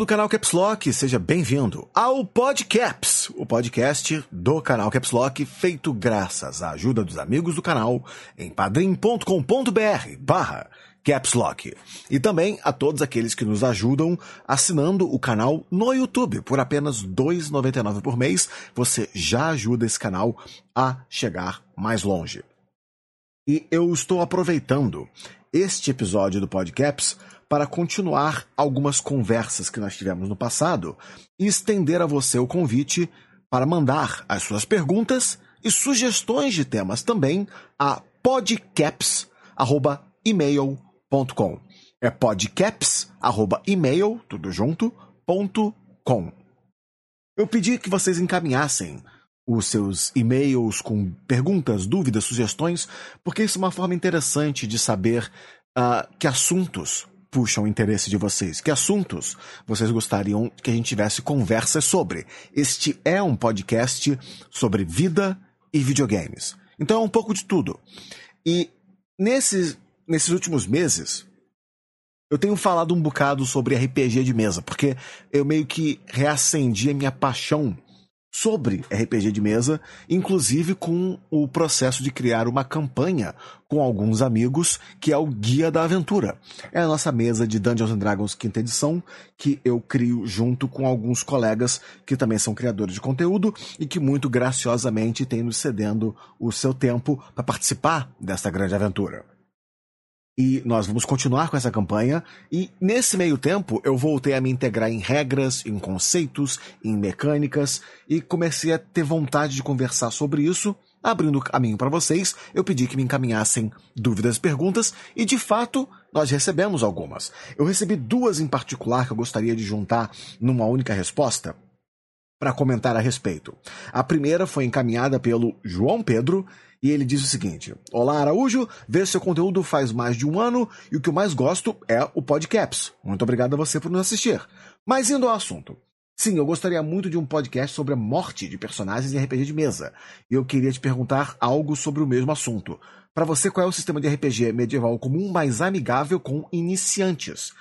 canal Caps Lock, seja bem-vindo ao Podcaps, o podcast do canal Caps Lock, feito graças à ajuda dos amigos do canal em padrim.com.br/Caps Lock. E também a todos aqueles que nos ajudam assinando o canal no YouTube. Por apenas R$ 2,99 por mês, você já ajuda esse canal a chegar mais longe. E eu estou aproveitando este episódio do Podcaps para continuar algumas conversas que nós tivemos no passado e estender a você o convite para mandar as suas perguntas e sugestões de temas também a podcaps@email.com. É podcaps@email, tudo junto, .com. Eu pedi que vocês encaminhassem os seus e-mails com perguntas, dúvidas, sugestões, porque isso é uma forma interessante de saber que assuntos puxam o interesse de vocês, que assuntos vocês gostariam que a gente tivesse conversas sobre. Este é um podcast sobre vida e videogames. Então é um pouco de tudo. E nesses últimos meses, eu tenho falado um bocado sobre RPG de mesa, porque eu meio que reacendi a minha paixão sobre RPG de mesa, inclusive com o processo de criar uma campanha com alguns amigos, que é o Guia da Aventura. É a nossa mesa de Dungeons & Dragons 5ª edição, que eu crio junto com alguns colegas que também são criadores de conteúdo e que muito graciosamente têm nos cedendo o seu tempo para participar desta grande aventura. E nós vamos continuar com essa campanha, e nesse meio tempo eu voltei a me integrar em regras, em conceitos, em mecânicas, e comecei a ter vontade de conversar sobre isso. Abrindo caminho para vocês, eu pedi que me encaminhassem dúvidas e perguntas, e de fato nós recebemos algumas. Eu recebi duas em particular que eu gostaria de juntar numa única resposta para comentar a respeito. A primeira foi encaminhada pelo João Pedro, e ele diz o seguinte: Olá, Araújo, vejo seu conteúdo faz mais de um ano e o que eu mais gosto é o Podcaps. Muito obrigado a você por nos assistir. Mas indo ao assunto. Sim, eu gostaria muito de um podcast sobre a morte de personagens em RPG de mesa. E eu queria te perguntar algo sobre o mesmo assunto. Para você, qual é o sistema de RPG medieval comum mais amigável com iniciantes?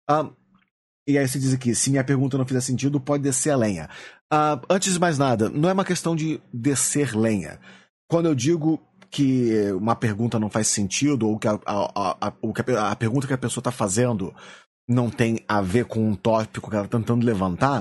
E aí você diz aqui, se minha pergunta não fizer sentido, pode descer a lenha. Antes de mais nada, não é uma questão de descer lenha. Quando eu digo que uma pergunta não faz sentido, ou que a pergunta que a pessoa está fazendo não tem a ver com um tópico que ela está tentando levantar,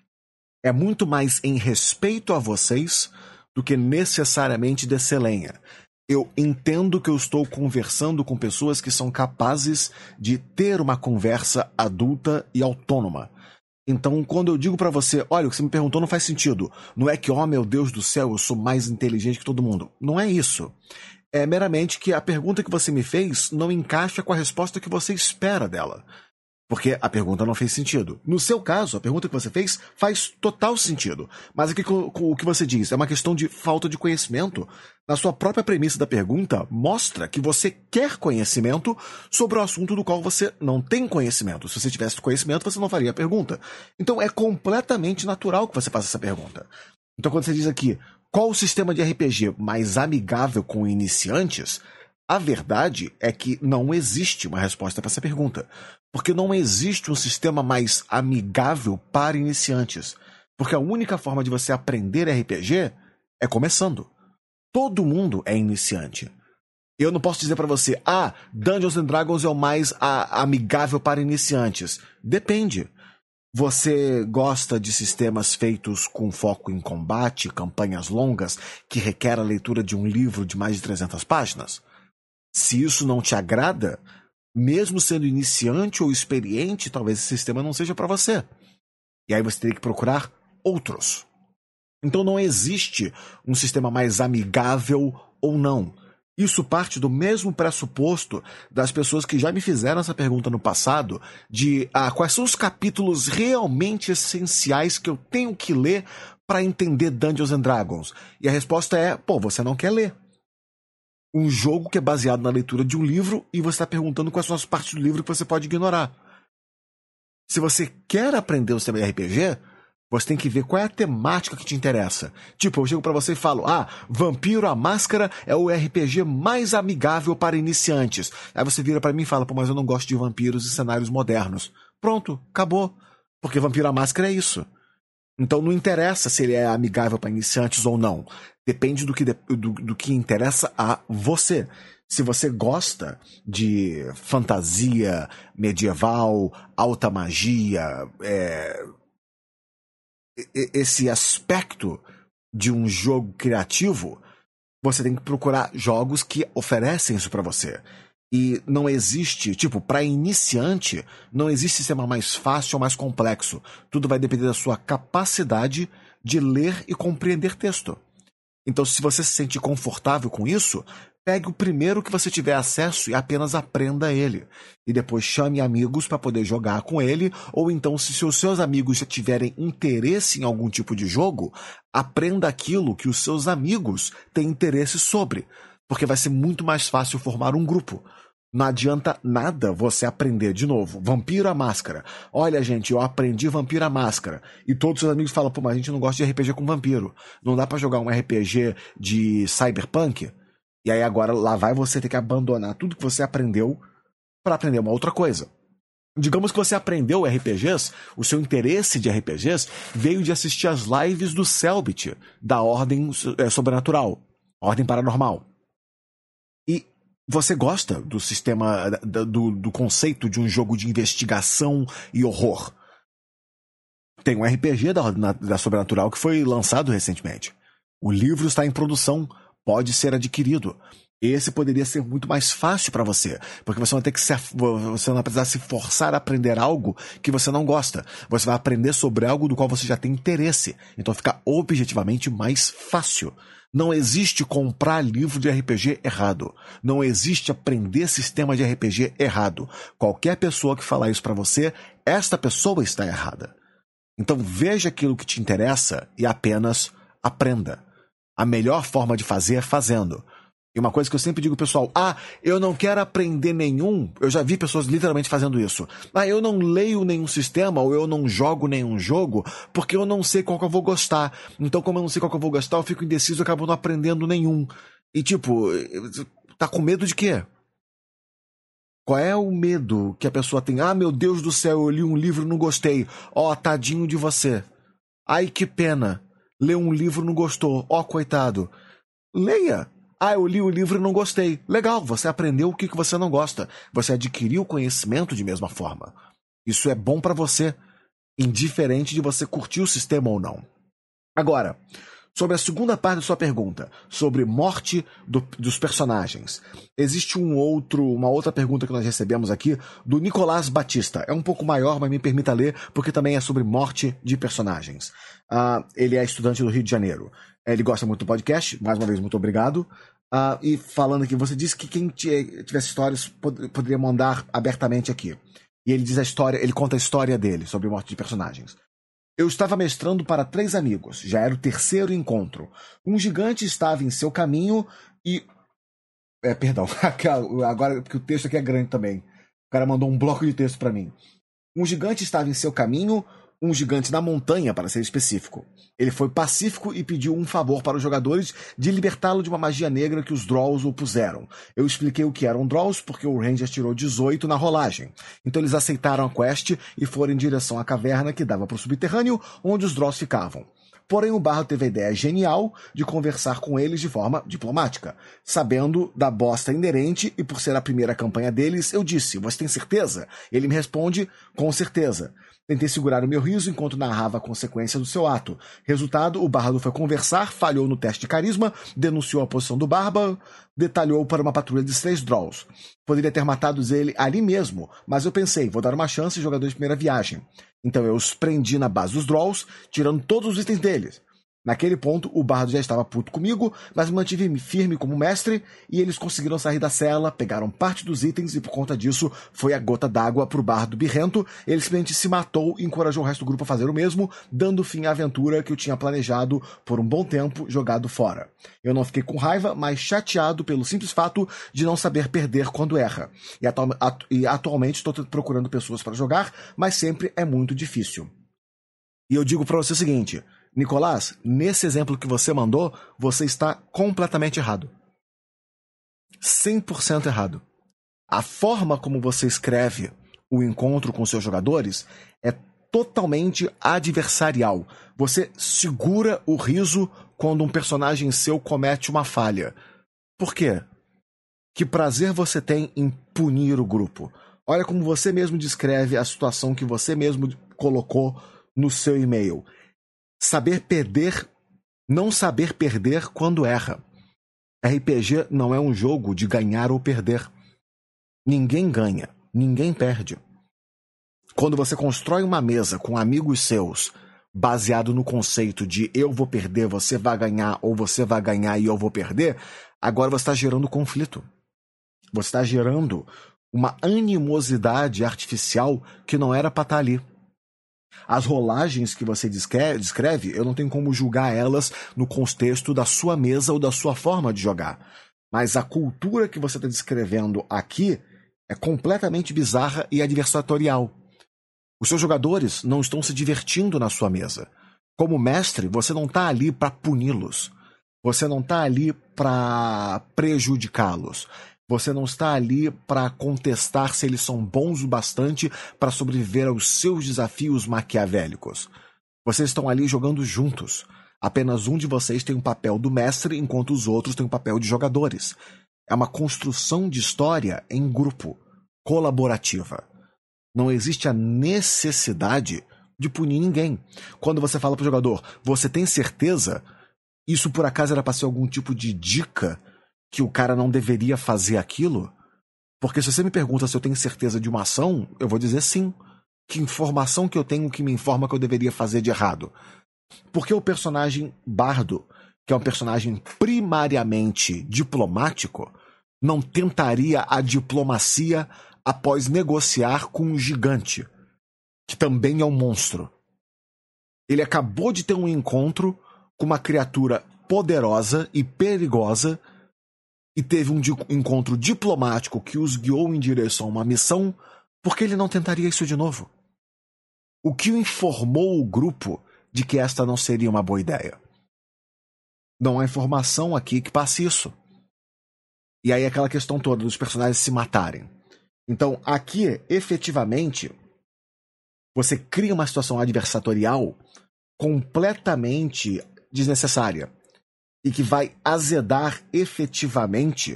é muito mais em respeito a vocês do que necessariamente descer lenha. Eu entendo que eu estou conversando com pessoas que são capazes de ter uma conversa adulta e autônoma. Então, quando eu digo pra você, olha, o que você me perguntou não faz sentido. Não é que, oh meu Deus do céu, eu sou mais inteligente que todo mundo. Não é isso. É meramente que a pergunta que você me fez não encaixa com a resposta que você espera dela. Porque a pergunta não fez sentido. No seu caso, a pergunta que você fez faz total sentido. Mas aqui o que você diz é uma questão de falta de conhecimento. Na sua própria premissa da pergunta, mostra que você quer conhecimento sobre o assunto do qual você não tem conhecimento. Se você tivesse conhecimento, você não faria a pergunta. Então é completamente natural que você faça essa pergunta. Então quando você diz aqui, qual o sistema de RPG mais amigável com iniciantes? A verdade é que não existe uma resposta para essa pergunta. Porque não existe um sistema mais amigável para iniciantes. Porque a única forma de você aprender RPG é começando. Todo mundo é iniciante. Eu não posso dizer para você, Dungeons & Dragons é o mais amigável para iniciantes. Depende. Você gosta de sistemas feitos com foco em combate, campanhas longas, que requer a leitura de um livro de mais de 300 páginas? Se isso não te agrada, mesmo sendo iniciante ou experiente, talvez esse sistema não seja para você. E aí você teria que procurar outros. Então não existe um sistema mais amigável ou não. Isso parte do mesmo pressuposto das pessoas que já me fizeram essa pergunta no passado, de quais são os capítulos realmente essenciais que eu tenho que ler para entender Dungeons & Dragons. E a resposta é, você não quer ler um jogo que é baseado na leitura de um livro e você está perguntando quais são as partes do livro que você pode ignorar. Se você quer aprender o sistema de RPG, você tem que ver qual é a temática que te interessa. Tipo, eu chego pra você e falo, Vampiro a Máscara é o RPG mais amigável para iniciantes. Aí você vira pra mim e fala, mas eu não gosto de vampiros e cenários modernos. Pronto, acabou. Porque Vampiro à Máscara é isso. Então não interessa se ele é amigável para iniciantes ou não. Depende do que interessa a você. Se você gosta de fantasia medieval, alta magia, esse aspecto de um jogo criativo, você tem que procurar jogos que oferecem isso para você. E não existe, para iniciante, não existe sistema mais fácil ou mais complexo. Tudo vai depender da sua capacidade de ler e compreender texto. Então, se você se sente confortável com isso, pegue o primeiro que você tiver acesso e apenas aprenda ele. E depois chame amigos para poder jogar com ele, ou então, se os seus amigos já tiverem interesse em algum tipo de jogo, aprenda aquilo que os seus amigos têm interesse sobre. Porque vai ser muito mais fácil formar um grupo. Não adianta nada você aprender de novo. Vampiro à Máscara. Olha, gente, eu aprendi Vampiro à Máscara. E todos os seus amigos falam, pô, mas a gente não gosta de RPG com vampiro. Não dá pra jogar um RPG de cyberpunk? E aí agora lá vai você ter que abandonar tudo que você aprendeu para aprender uma outra coisa. Digamos que você aprendeu RPGs, o seu interesse de RPGs veio de assistir as lives do Selbit, da Ordem Sobrenatural, Ordem Paranormal. E você gosta do sistema, do conceito de um jogo de investigação e horror. Tem um RPG da Sobrenatural que foi lançado recentemente. O livro está em produção, pode ser adquirido. Esse poderia ser muito mais fácil para você, porque você não vai precisar se forçar a aprender algo que você não gosta. Você vai aprender sobre algo do qual você já tem interesse. Então fica objetivamente mais fácil. Não existe comprar livro de RPG errado. Não existe aprender sistema de RPG errado. Qualquer pessoa que falar isso para você, esta pessoa está errada. Então veja aquilo que te interessa e apenas aprenda. A melhor forma de fazer é fazendo. E uma coisa que eu sempre digo, pessoal, eu não quero aprender nenhum, eu já vi pessoas literalmente fazendo isso. Eu não leio nenhum sistema, ou eu não jogo nenhum jogo, porque eu não sei qual que eu vou gostar. Então, como eu não sei qual que eu vou gostar, eu fico indeciso e acabo não aprendendo nenhum. E tá com medo de quê? Qual é o medo que a pessoa tem? Meu Deus do céu, eu li um livro e não gostei. Tadinho de você. Ai, que pena. Leu um livro e não gostou. Coitado. Leia. Eu li o livro e não gostei. Legal, você aprendeu o que você não gosta. Você adquiriu conhecimento de mesma forma. Isso é bom para você, indiferente de você curtir o sistema ou não. Agora, sobre a segunda parte da sua pergunta, sobre morte dos personagens. Existe uma outra pergunta que nós recebemos aqui, do Nicolás Batista. É um pouco maior, mas me permita ler, porque também é sobre morte de personagens. Ele é estudante do Rio de Janeiro. Ele gosta muito do podcast, mais uma vez, muito obrigado. E falando aqui, você disse que quem tivesse histórias poderia mandar abertamente aqui. E ele diz ele conta a história dele sobre morte de personagens. Eu estava mestrando para 3 amigos, já era o 3º encontro. Um gigante estava em seu caminho e... Perdão, agora porque o texto aqui é grande também. O cara mandou um bloco de texto para mim. Um gigante estava em seu caminho, um gigante na montanha, para ser específico. Ele foi pacífico e pediu um favor para os jogadores de libertá-lo de uma magia negra que os Drolls o puseram. Eu expliquei o que eram Drolls porque o Ranger tirou 18 na rolagem. Então eles aceitaram a quest e foram em direção à caverna que dava para o subterrâneo, onde os Drolls ficavam. Porém, o Bardo teve a ideia genial de conversar com eles de forma diplomática. Sabendo da bosta inerente e por ser a primeira campanha deles, eu disse, você tem certeza? Ele me responde, com certeza. Tentei segurar o meu riso enquanto narrava a consequência do seu ato. Resultado, o Bardo foi conversar, falhou no teste de carisma, denunciou a posição do Barba, detalhou para uma patrulha de 3 Drolls. Poderia ter matado ele ali mesmo, mas eu pensei, vou dar uma chance aos jogadores de primeira viagem. Então eu os prendi na base dos Drolls, tirando todos os itens deles. Naquele ponto, o Bardo já estava puto comigo, mas me mantive firme como mestre, e eles conseguiram sair da cela, pegaram parte dos itens, e por conta disso, foi a gota d'água pro Bardo birrento. Ele simplesmente se matou e encorajou o resto do grupo a fazer o mesmo, dando fim à aventura que eu tinha planejado por um bom tempo, jogado fora. Eu não fiquei com raiva, mas chateado pelo simples fato de não saber perder quando erra. E atualmente estou procurando pessoas para jogar, mas sempre é muito difícil. E eu digo para você o seguinte... Nicolás, nesse exemplo que você mandou, você está completamente errado. 100% errado. A forma como você escreve o encontro com seus jogadores é totalmente adversarial. Você segura o riso quando um personagem seu comete uma falha. Por quê? Que prazer você tem em punir o grupo? Olha como você mesmo descreve a situação que você mesmo colocou no seu e-mail. Saber perder, não saber perder quando erra. RPG não é um jogo de ganhar ou perder. Ninguém ganha, ninguém perde. Quando você constrói uma mesa com amigos seus, baseado no conceito de eu vou perder, você vai ganhar, ou você vai ganhar e eu vou perder, agora você está gerando conflito. Você está gerando uma animosidade artificial que não era para estar ali. As rolagens que você descreve, eu não tenho como julgar elas no contexto da sua mesa ou da sua forma de jogar. Mas a cultura que você está descrevendo aqui é completamente bizarra e adversatorial. Os seus jogadores não estão se divertindo na sua mesa. Como mestre, você não está ali para puni-los. Você não está ali para prejudicá-los. Você não está ali para contestar se eles são bons o bastante para sobreviver aos seus desafios maquiavélicos. Vocês estão ali jogando juntos. Apenas um de vocês tem o papel do mestre, enquanto os outros têm o papel de jogadores. É uma construção de história em grupo, colaborativa. Não existe a necessidade de punir ninguém. Quando você fala para o jogador, você tem certeza? Isso por acaso era para ser algum tipo de dica que o cara não deveria fazer aquilo? Porque se você me pergunta se eu tenho certeza de uma ação, eu vou dizer sim. Que informação que eu tenho que me informa que eu deveria fazer de errado? Porque o personagem Bardo, que é um personagem primariamente diplomático, não tentaria a diplomacia após negociar com um gigante, que também é um monstro. Ele acabou de ter um encontro com uma criatura poderosa e perigosa e teve um encontro diplomático que os guiou em direção a uma missão, porque ele não tentaria isso de novo? O que informou o grupo de que esta não seria uma boa ideia? Não há informação aqui que passe isso. E aí aquela questão toda dos personagens se matarem. Então, aqui, efetivamente, você cria uma situação adversatorial completamente desnecessária e que vai azedar efetivamente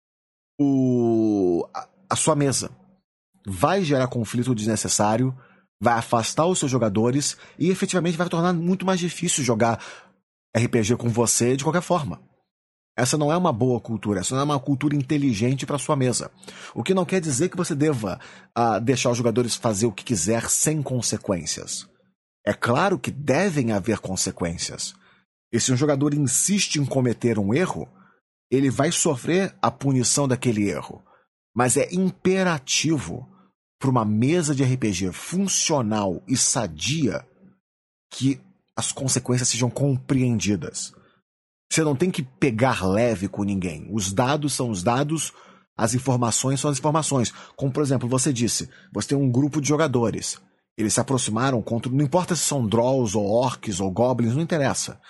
a sua mesa. Vai gerar conflito desnecessário, vai afastar os seus jogadores e efetivamente vai tornar muito mais difícil jogar RPG com você de qualquer forma. Essa não é uma boa cultura, essa não é uma cultura inteligente para sua mesa. O que não quer dizer que você deva deixar os jogadores fazer o que quiser sem consequências. É claro que devem haver consequências. E se um jogador insiste em cometer um erro, ele vai sofrer a punição daquele erro. Mas é imperativo para uma mesa de RPG funcional e sadia que as consequências sejam compreendidas. Você não tem que pegar leve com ninguém. Os dados são os dados, as informações são as informações. Como, por exemplo, você disse, você tem um grupo de jogadores. Eles se aproximaram contra... Não importa se são Drolls, ou Orcs, ou Goblins, não interessa.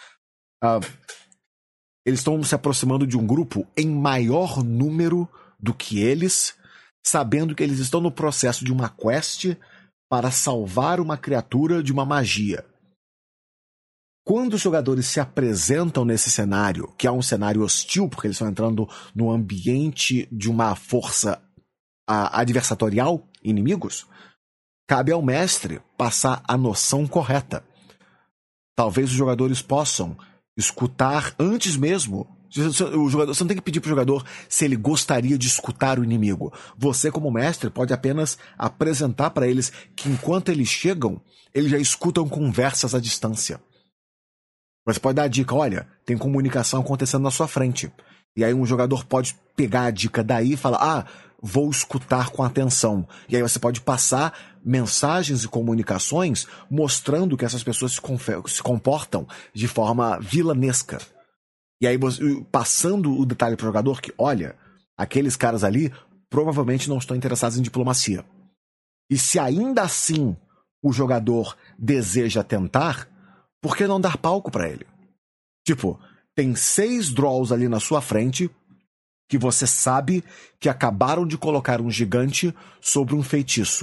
Eles estão se aproximando de um grupo em maior número do que eles, sabendo que eles estão no processo de uma quest para salvar uma criatura de uma magia. Quando os jogadores se apresentam nesse cenário, que é um cenário hostil, porque eles estão entrando no ambiente de uma força adversatorial, inimigos, cabe ao mestre passar a noção correta. Talvez os jogadores possam escutar antes mesmo. Você não tem que pedir para o jogador se ele gostaria de escutar o inimigo. Você, como mestre, pode apenas apresentar para eles que enquanto eles chegam, eles já escutam conversas à distância. Você pode dar a dica, olha, tem comunicação acontecendo na sua frente. E aí um jogador pode pegar a dica daí e falar, vou escutar com atenção. E aí você pode passar mensagens e comunicações mostrando que essas pessoas se comportam de forma vilanesca. E aí passando o detalhe para o jogador que, olha, aqueles caras ali provavelmente não estão interessados em diplomacia. E se ainda assim o jogador deseja tentar, por que não dar palco para ele? Tipo, tem 6 Drolls ali na sua frente que você sabe que acabaram de colocar um gigante sobre um feitiço.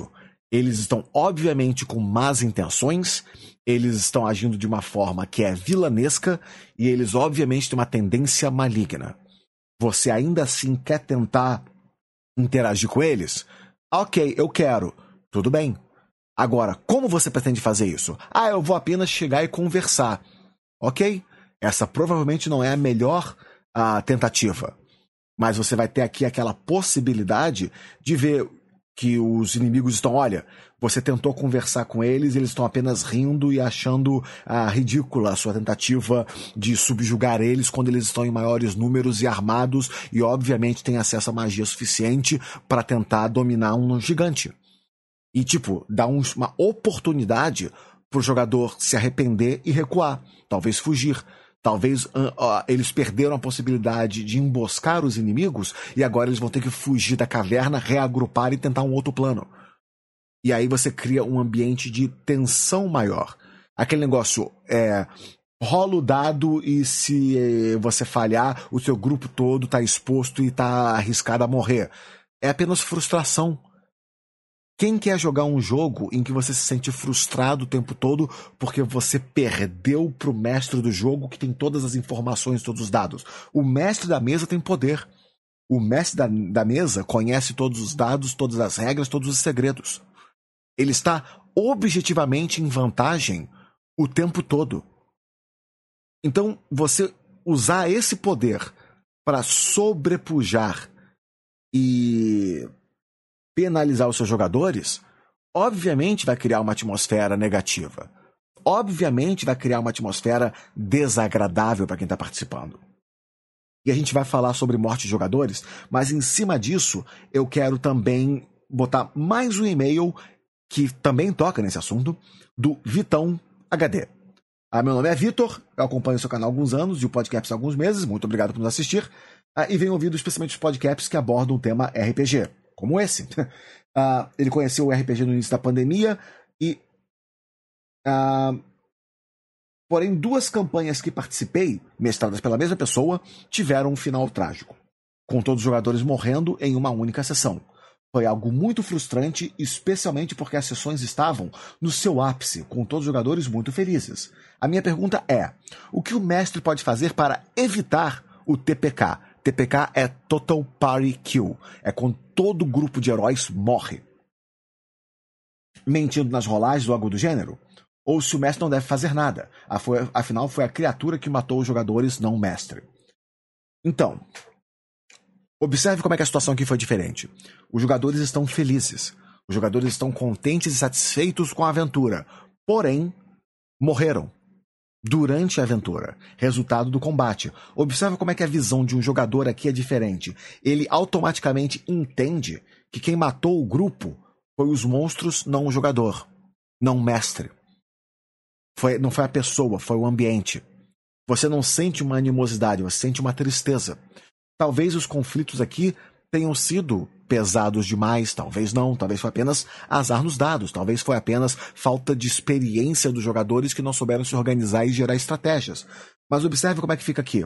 Eles estão, obviamente, com más intenções, eles estão agindo de uma forma que é vilanesca e eles, obviamente, têm uma tendência maligna. Você ainda assim quer tentar interagir com eles? Ok, eu quero. Tudo bem. Agora, como você pretende fazer isso? Eu vou apenas chegar e conversar. Ok? Essa provavelmente não é a melhor tentativa. Mas você vai ter aqui aquela possibilidade de ver que os inimigos estão, olha, você tentou conversar com eles, eles estão apenas rindo e achando ridícula a sua tentativa de subjugar eles quando eles estão em maiores números e armados e obviamente têm acesso a magia suficiente para tentar dominar um gigante. E dá uma oportunidade pro jogador se arrepender e recuar, talvez fugir. Talvez eles perderam a possibilidade de emboscar os inimigos e agora eles vão ter que fugir da caverna, reagrupar e tentar um outro plano. E aí você cria um ambiente de tensão maior. Aquele negócio rola o dado e se você falhar, o seu grupo todo está exposto e está arriscado a morrer. É apenas frustração. Quem quer jogar um jogo em que você se sente frustrado o tempo todo porque você perdeu pro mestre do jogo que tem todas as informações, todos os dados? O mestre da mesa tem poder. O mestre da mesa conhece todos os dados, todas as regras, todos os segredos. Ele está objetivamente em vantagem o tempo todo. Então, você usar esse poder para sobrepujar e penalizar os seus jogadores, obviamente vai criar uma atmosfera negativa. Obviamente vai criar uma atmosfera desagradável para quem está participando. E a gente vai falar sobre morte de jogadores, mas em cima disso eu quero também botar mais um e-mail que também toca nesse assunto, do Vitão HD. Meu nome é Vitor, eu acompanho o seu canal há alguns anos e o podcast há alguns meses, muito obrigado por nos assistir, e venho ouvindo especialmente os podcasts que abordam o tema RPG. Como esse. Ele conheceu o RPG no início da pandemia e... porém, 2 campanhas que participei, mestradas pela mesma pessoa, tiveram um final trágico, com todos os jogadores morrendo em uma única sessão. Foi algo muito frustrante, especialmente porque as sessões estavam no seu ápice, com todos os jogadores muito felizes. A minha pergunta é, o que o mestre pode fazer para evitar o TPK? TPK é Total Party Kill. É quando todo grupo de heróis morre. Mentindo nas rolagens ou algo do gênero? Ou se o mestre não deve fazer nada. Afinal, foi a criatura que matou os jogadores, não o mestre. Então, observe como é que a situação aqui foi diferente. Os jogadores estão felizes. Os jogadores estão contentes e satisfeitos com a aventura. Porém, morreram durante a aventura, resultado do combate. Observe como é que a visão de um jogador aqui é diferente. Ele automaticamente entende que quem matou o grupo foi os monstros, não o jogador, não o mestre. Não foi a pessoa, foi o ambiente. Você não sente uma animosidade, você sente uma tristeza. Talvez os conflitos aqui tenham sido pesados demais, talvez não, talvez foi apenas azar nos dados, talvez foi apenas falta de experiência dos jogadores que não souberam se organizar e gerar estratégias. Mas observe como é que fica aqui.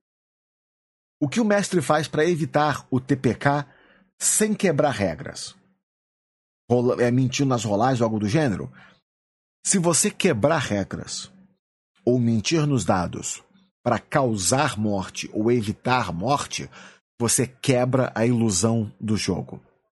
O que o mestre faz para evitar o TPK sem quebrar regras? Mentindo nas rolagens ou algo do gênero? Se você quebrar regras ou mentir nos dados para causar morte ou evitar morte, você quebra a ilusão do jogo.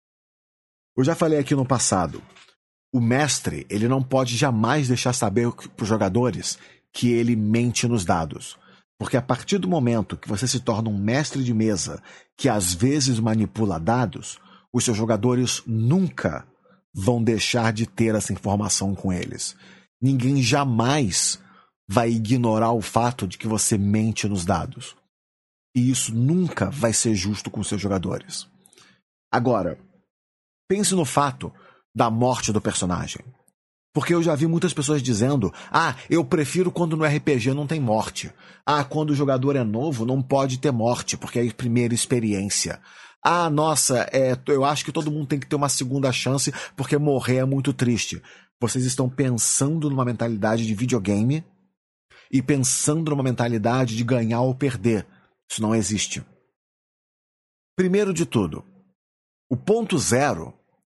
Eu já falei aqui no passado, o mestre ele não pode jamais deixar saber para os jogadores que ele mente nos dados. Porque a partir do momento que você se torna um mestre de mesa que às vezes manipula dados, os seus jogadores nunca vão deixar de ter essa informação com eles. Ninguém jamais vai ignorar o fato de que você mente nos dados. E isso nunca vai ser justo com seus jogadores. Agora, pense no fato da morte do personagem. Porque eu já vi muitas pessoas dizendo: eu prefiro quando no RPG não tem morte. Quando o jogador é novo não pode ter morte, porque é a primeira experiência. Nossa, eu acho que todo mundo tem que ter uma segunda chance, porque morrer é muito triste. Vocês estão pensando numa mentalidade de videogame e pensando numa mentalidade de ganhar ou perder. Isso não existe. Primeiro de tudo, o ponto zero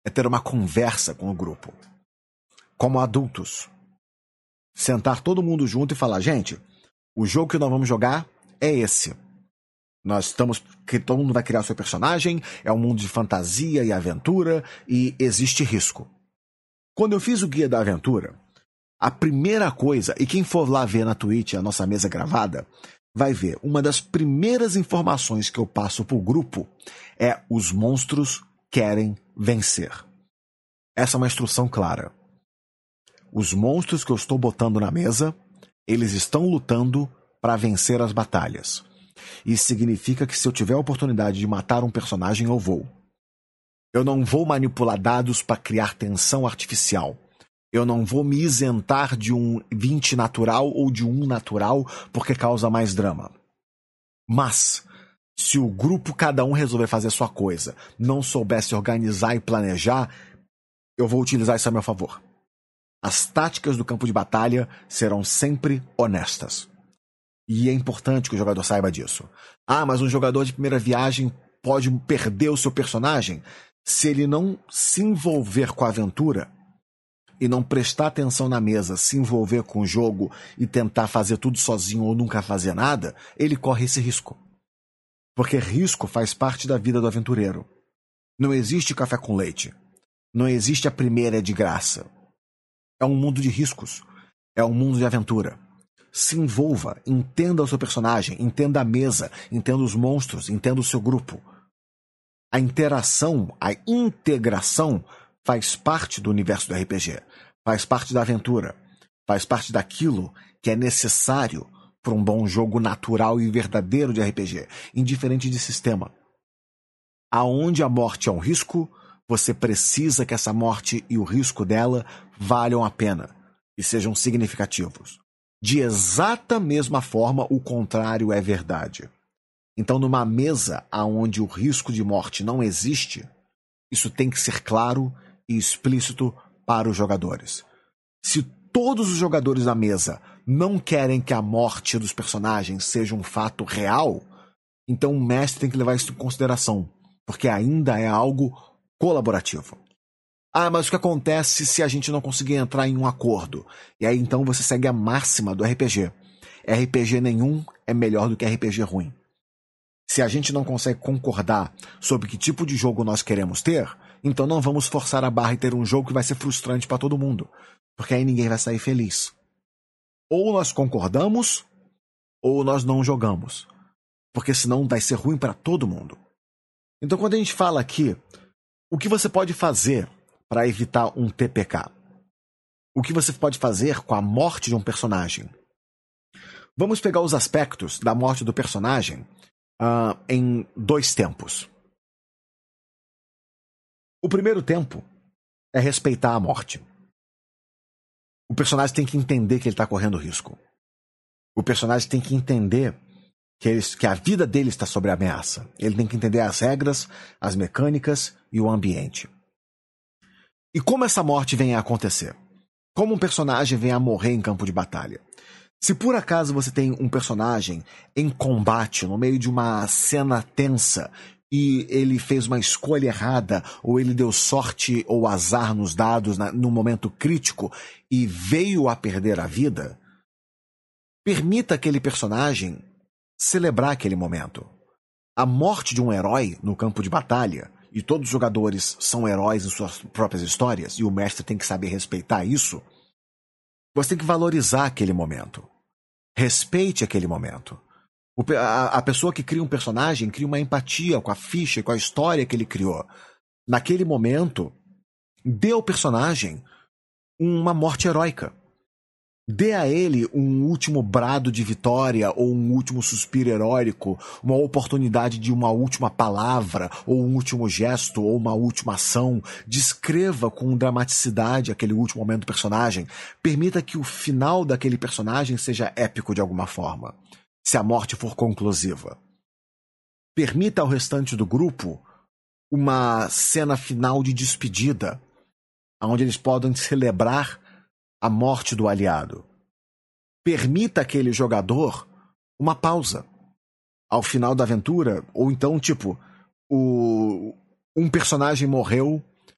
é ter uma conversa com o grupo. Como adultos. Sentar todo mundo junto e falar, gente, o jogo que nós vamos jogar é esse. Todo mundo vai criar o seu personagem, é um mundo de fantasia e aventura, e existe risco. Quando eu fiz o guia da aventura, a primeira coisa, e quem for lá ver na Twitch a nossa mesa gravada, vai ver, uma das primeiras informações que eu passo pro grupo é os monstros querem vencer. Essa é uma instrução clara. Os monstros que eu estou botando na mesa, eles estão lutando para vencer as batalhas. Isso significa que se eu tiver a oportunidade de matar um personagem, eu vou. Eu não vou manipular dados para criar tensão artificial. Eu não vou me isentar de um 20 natural ou de um natural porque causa mais drama. Mas, se o grupo, cada um resolver fazer sua coisa, não souber se organizar e planejar, eu vou utilizar isso a meu favor. As táticas do campo de batalha serão sempre honestas. E é importante que o jogador saiba disso. Mas um jogador de primeira viagem pode perder o seu personagem se ele não se envolver com a aventura e não prestar atenção na mesa, se envolver com o jogo e tentar fazer tudo sozinho ou nunca fazer nada, ele corre esse risco. Porque risco faz parte da vida do aventureiro. Não existe café com leite. Não existe a primeira de graça. É um mundo de riscos. É um mundo de aventura. Se envolva, entenda o seu personagem, entenda a mesa, entenda os monstros, entenda o seu grupo. A interação, a integração faz parte do universo do RPG, faz parte da aventura, faz parte daquilo que é necessário para um bom jogo natural e verdadeiro de RPG, indiferente de sistema. Aonde a morte é um risco, você precisa que essa morte e o risco dela valham a pena e sejam significativos. De exata mesma forma, o contrário é verdade. Então, numa mesa onde o risco de morte não existe, isso tem que ser claro e explícito para os jogadores. Se todos os jogadores da mesa não querem que a morte dos personagens seja um fato real, então o mestre tem que levar isso em consideração, porque ainda é algo colaborativo. Mas o que acontece se a gente não conseguir entrar em um acordo? E aí então você segue a máxima do RPG. RPG nenhum é melhor do que RPG ruim. Se a gente não consegue concordar sobre que tipo de jogo nós queremos ter, então não vamos forçar a barra e ter um jogo que vai ser frustrante para todo mundo, porque aí ninguém vai sair feliz. Ou nós concordamos, ou nós não jogamos, porque senão vai ser ruim para todo mundo. Então quando a gente fala aqui, o que você pode fazer para evitar um TPK? O que você pode fazer com a morte de um personagem? Vamos pegar os aspectos da morte do personagem em 2 tempos. O primeiro tempo é respeitar a morte. O personagem tem que entender que ele está correndo risco. O personagem tem que entender que a vida dele está sob ameaça. Ele tem que entender as regras, as mecânicas e o ambiente. E como essa morte vem a acontecer? Como um personagem vem a morrer em campo de batalha? Se por acaso você tem um personagem em combate, no meio de uma cena tensa, e ele fez uma escolha errada, ou ele deu sorte ou azar nos dados no momento crítico e veio a perder a vida, permita aquele personagem celebrar aquele momento. A morte de um herói no campo de batalha, e todos os jogadores são heróis em suas próprias histórias, e o mestre tem que saber respeitar isso, você tem que valorizar aquele momento. Respeite aquele momento. A pessoa que cria um personagem cria uma empatia com a ficha e com a história que ele criou. Naquele momento, dê ao personagem uma morte heróica. Dê a ele um último brado de vitória ou um último suspiro heróico, uma oportunidade de uma última palavra ou um último gesto ou uma última ação. Descreva com dramaticidade aquele último momento do personagem. Permita que o final daquele personagem seja épico de alguma forma, se a morte for conclusiva. Permita ao restante do grupo uma cena final de despedida, onde eles podem celebrar a morte do aliado. Permita àquele jogador uma pausa ao final da aventura, ou então, um personagem morreu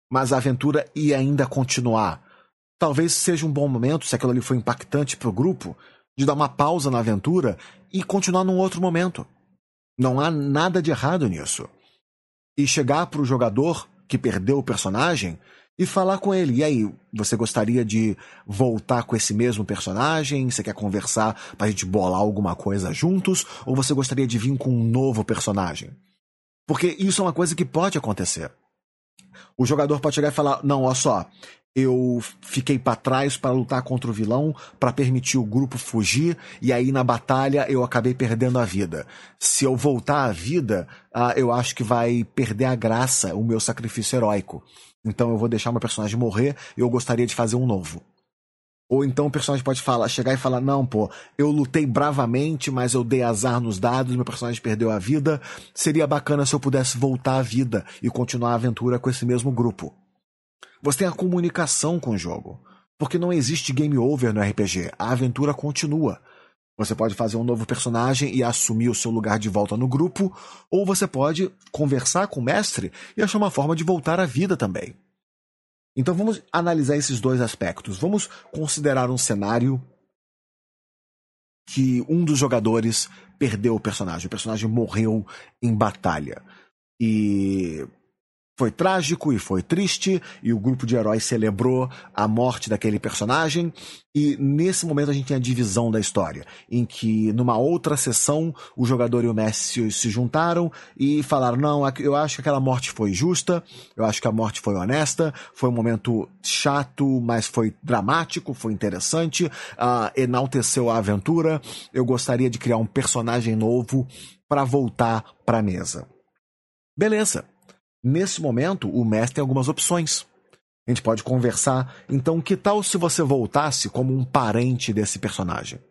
mas a aventura ia ainda continuar. Talvez seja um bom momento, se aquilo ali foi impactante pro grupo, de dar uma pausa na aventura e continuar num outro momento. Não há nada de errado nisso. E chegar pro jogador que perdeu o personagem e falar com ele. E aí, você gostaria de voltar com esse mesmo personagem? Você quer conversar pra gente bolar alguma coisa juntos? Ou você gostaria de vir com um novo personagem? Porque isso é uma coisa que pode acontecer. O jogador pode chegar e falar, não, olha só, eu fiquei pra trás para lutar contra o vilão, para permitir o grupo fugir, e aí na batalha eu acabei perdendo a vida. Se eu voltar à vida, eu acho que vai perder a graça, o meu sacrifício heróico. Então eu vou deixar meu personagem morrer e eu gostaria de fazer um novo. Ou então o personagem pode chegar e falar, não, pô, eu lutei bravamente, mas eu dei azar nos dados, meu personagem perdeu a vida. Seria bacana se eu pudesse voltar à vida e continuar a aventura com esse mesmo grupo. Você tem a comunicação com o jogo. Porque não existe game over no RPG. A aventura continua. Você pode fazer um novo personagem e assumir o seu lugar de volta no grupo, ou você pode conversar com o mestre e achar uma forma de voltar à vida também. Então vamos analisar esses dois aspectos. Vamos considerar um cenário que um dos jogadores perdeu o personagem morreu em batalha. E foi trágico e foi triste, e o grupo de heróis celebrou a morte daquele personagem, e nesse momento a gente tem a divisão da história, em que numa outra sessão o jogador e o mestre se juntaram e falaram, não, eu acho que aquela morte foi justa, eu acho que a morte foi honesta, foi um momento chato, mas foi dramático, foi interessante, enalteceu a aventura, eu gostaria de criar um personagem novo para voltar para a mesa. Beleza. Nesse momento, o mestre tem algumas opções. A gente pode conversar. Então, que tal se você voltasse como um parente desse personagem?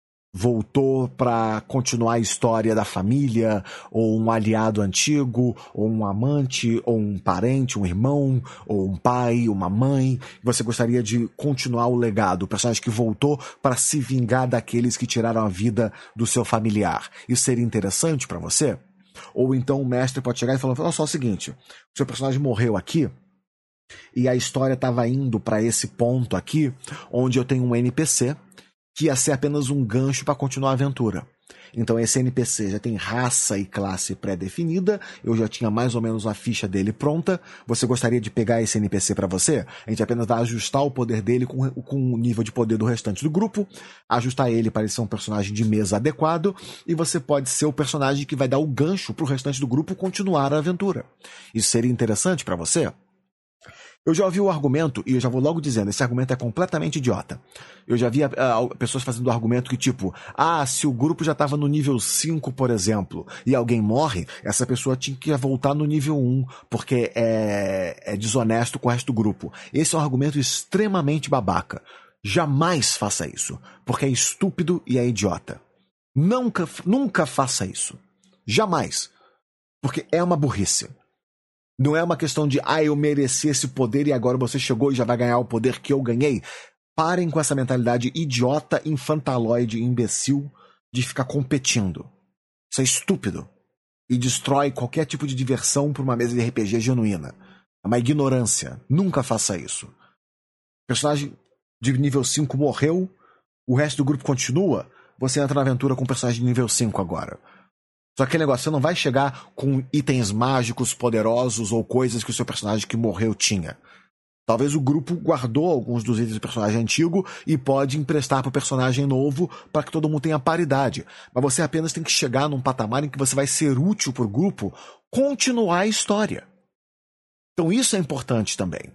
Voltou para continuar a história da família, ou um aliado antigo, ou um amante, ou um parente, um irmão, ou um pai, uma mãe. Você gostaria de continuar o legado, o personagem que voltou para se vingar daqueles que tiraram a vida do seu familiar. Isso seria interessante para você? Ou então o mestre pode chegar e falar, olha só o seguinte, o seu personagem morreu aqui e a história estava indo para esse ponto aqui, onde eu tenho um NPC que ia ser apenas um gancho para continuar a aventura. Então esse NPC já tem raça e classe pré-definida, eu já tinha mais ou menos a ficha dele pronta, você gostaria de pegar esse NPC para você? A gente apenas vai ajustar o poder dele com o nível de poder do restante do grupo, ajustar ele para ele ser um personagem de mesa adequado, e você pode ser o personagem que vai dar o gancho pro restante do grupo continuar a aventura. Isso seria interessante para você? Eu já ouvi o argumento, e eu já vou logo dizendo, esse argumento é completamente idiota. Eu já vi pessoas fazendo o argumento que tipo, se o grupo já estava no nível 5, por exemplo, e alguém morre, essa pessoa tinha que voltar no nível 1, porque é desonesto com o resto do grupo. Esse é um argumento extremamente babaca. Jamais faça isso, porque é estúpido e é idiota. Nunca faça isso. Jamais. Porque é uma burrice. Não é uma questão de, eu mereci esse poder e agora você chegou e já vai ganhar o poder que eu ganhei. Parem com essa mentalidade idiota, infantaloide, imbecil de ficar competindo. Isso é estúpido. E destrói qualquer tipo de diversão por uma mesa de RPG genuína. É uma ignorância. Nunca faça isso. O personagem de nível 5 morreu, o resto do grupo continua, você entra na aventura com um personagem de nível 5 agora. Só que aquele negócio, você não vai chegar com itens mágicos poderosos ou coisas que o seu personagem que morreu tinha. Talvez o grupo guardou alguns dos itens do personagem antigo e pode emprestar para o personagem novo para que todo mundo tenha paridade. Mas você apenas tem que chegar num patamar em que você vai ser útil para o grupo continuar a história. Então isso é importante também.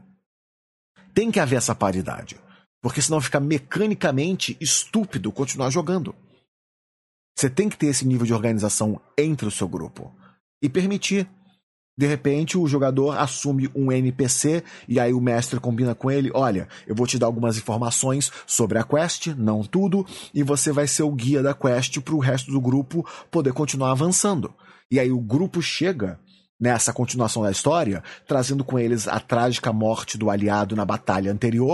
Tem que haver essa paridade. Porque senão fica mecanicamente estúpido continuar jogando. Você tem que ter esse nível de organização entre o seu grupo. E permitir. De repente, o jogador assume um NPC e aí o mestre combina com ele, olha, eu vou te dar algumas informações sobre a quest, não tudo, e você vai ser o guia da quest para o resto do grupo poder continuar avançando. E aí o grupo chega nessa continuação da história, trazendo com eles a trágica morte do aliado na batalha anterior,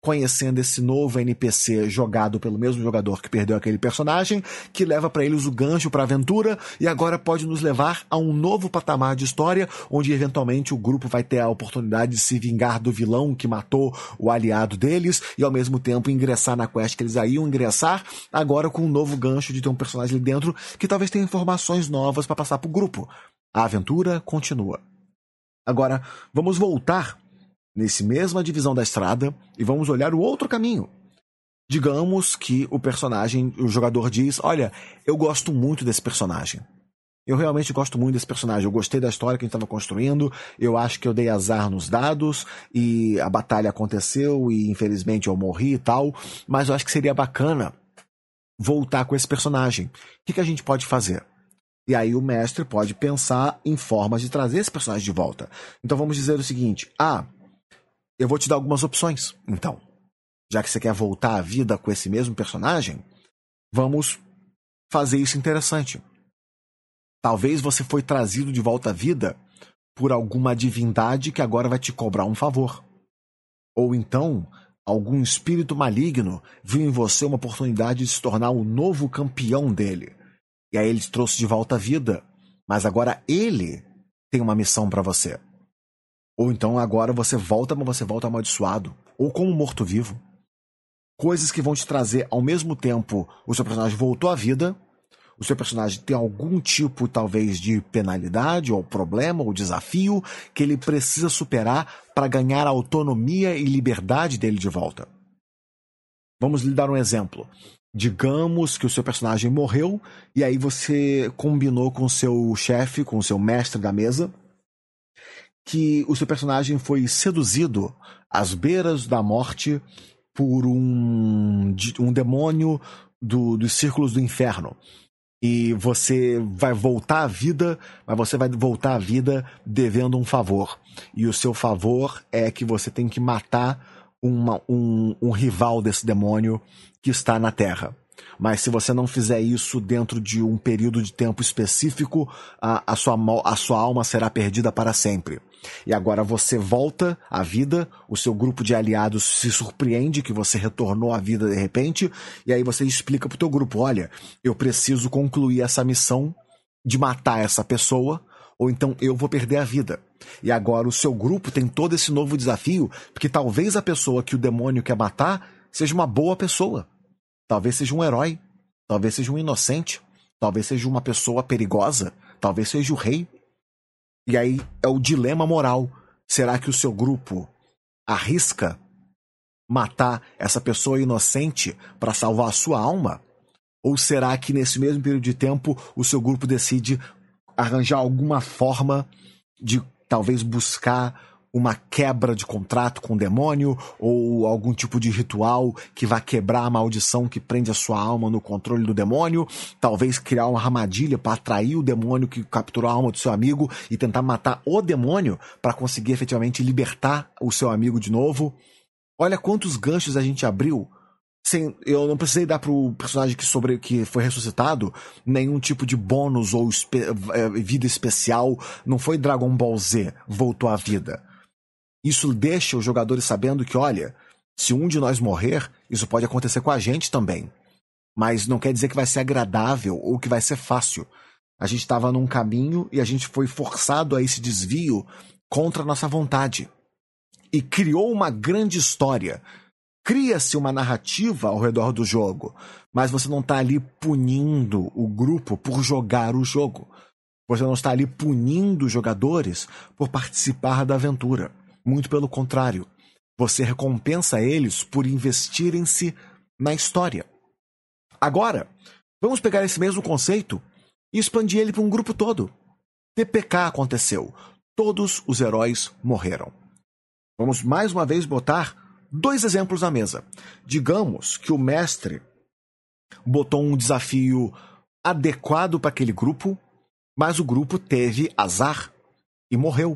conhecendo esse novo NPC jogado pelo mesmo jogador que perdeu aquele personagem, que leva para eles o gancho para a aventura e agora pode nos levar a um novo patamar de história, onde eventualmente o grupo vai ter a oportunidade de se vingar do vilão que matou o aliado deles e ao mesmo tempo ingressar na quest que eles iam ingressar, agora com um novo gancho de ter um personagem ali dentro que talvez tenha informações novas para passar pro grupo. A aventura continua. Agora, vamos voltar nesse mesma divisão da estrada e vamos olhar o outro caminho. Digamos que o jogador diz, olha, eu gosto muito desse personagem. Eu realmente gosto muito desse personagem. Eu gostei da história que a gente estava construindo. Eu acho que eu dei azar nos dados e a batalha aconteceu e infelizmente eu morri e tal. Mas eu acho que seria bacana voltar com esse personagem. O que a gente pode fazer? E aí o mestre pode pensar em formas de trazer esse personagem de volta. Então vamos dizer o seguinte. Eu vou te dar algumas opções, então. Já que você quer voltar à vida com esse mesmo personagem, vamos fazer isso interessante. Talvez você foi trazido de volta à vida por alguma divindade que agora vai te cobrar um favor. Ou então, algum espírito maligno viu em você uma oportunidade de se tornar o novo campeão dele. E aí ele te trouxe de volta à vida, mas agora ele tem uma missão para você. Ou então agora você volta, mas você volta amaldiçoado. Ou como morto-vivo. Coisas que vão te trazer ao mesmo tempo o seu personagem voltou à vida, o seu personagem tem algum tipo talvez de penalidade, ou problema, ou desafio que ele precisa superar para ganhar a autonomia e liberdade dele de volta. Vamos lhe dar um exemplo. Digamos que o seu personagem morreu e aí você combinou com o seu chefe, com o seu mestre da mesa, que o seu personagem foi seduzido às beiras da morte por um demônio dos círculos do inferno. E você vai voltar à vida, mas você vai voltar à vida devendo um favor. E o seu favor é que você tem que matar um rival desse demônio que está na Terra. Mas se você não fizer isso dentro de um período de tempo específico, a sua alma será perdida para sempre. E agora você volta à vida, o seu grupo de aliados se surpreende que você retornou à vida de repente, e aí você explica pro teu grupo, olha, eu preciso concluir essa missão de matar essa pessoa, ou então eu vou perder a vida. E agora o seu grupo tem todo esse novo desafio, porque talvez a pessoa que o demônio quer matar seja uma boa pessoa. Talvez seja um herói, talvez seja um inocente, talvez seja uma pessoa perigosa, talvez seja o rei. E aí é o dilema moral. Será que o seu grupo arrisca matar essa pessoa inocente para salvar a sua alma? Ou será que nesse mesmo período de tempo o seu grupo decide arranjar alguma forma de talvez buscar uma quebra de contrato com o demônio ou algum tipo de ritual que vai quebrar a maldição que prende a sua alma no controle do demônio, talvez criar uma armadilha para atrair o demônio que capturou a alma do seu amigo e tentar matar o demônio para conseguir efetivamente libertar o seu amigo de novo. Olha quantos ganchos a gente abriu. Eu não precisei dar pro personagem que foi ressuscitado nenhum tipo de bônus ou vida especial. Não foi Dragon Ball Z, voltou à vida. Isso deixa os jogadores sabendo que, olha, se um de nós morrer, isso pode acontecer com a gente também. Mas não quer dizer que vai ser agradável ou que vai ser fácil. A gente estava num caminho e a gente foi forçado a esse desvio contra a nossa vontade. E criou uma grande história. Cria-se uma narrativa ao redor do jogo, mas você não está ali punindo o grupo por jogar o jogo. Você não está ali punindo os jogadores por participar da aventura. Muito pelo contrário, você recompensa eles por investirem-se na história. Agora, vamos pegar esse mesmo conceito e expandir ele para um grupo todo. TPK aconteceu. Todos os heróis morreram. Vamos mais uma vez botar 2 exemplos na mesa. Digamos que o mestre botou um desafio adequado para aquele grupo, mas o grupo teve azar e morreu.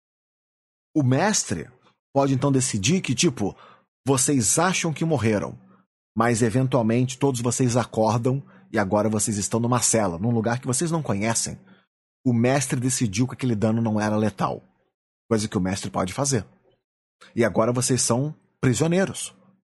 O mestre pode então decidir que, vocês acham que morreram, mas eventualmente todos vocês acordam e agora vocês estão numa cela, num lugar que vocês não conhecem. O mestre decidiu que aquele dano não era letal, coisa que o mestre pode fazer. E agora vocês são prisioneiros.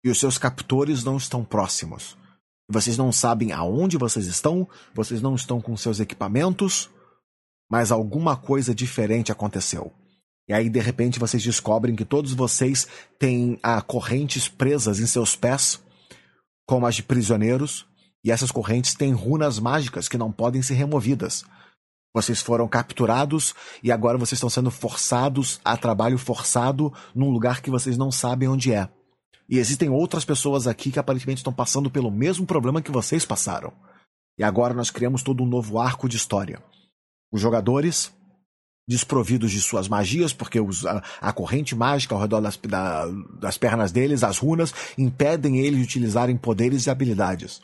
e os seus captores não estão próximos. Vocês não sabem aonde vocês não estão com seus equipamentos, mas alguma coisa diferente aconteceu. E aí, de repente, vocês descobrem que todos vocês têm correntes presas em seus pés, como as de prisioneiros, e essas correntes têm runas mágicas que não podem ser removidas. Vocês foram capturados e agora vocês estão sendo forçados a trabalho forçado num lugar que vocês não sabem onde é. E existem outras pessoas aqui que aparentemente estão passando pelo mesmo problema que vocês passaram. E agora nós criamos todo um novo arco de história. Os jogadores, desprovidos de suas magias, porque a corrente mágica ao redor das pernas deles, as runas, impedem eles de utilizarem poderes e habilidades.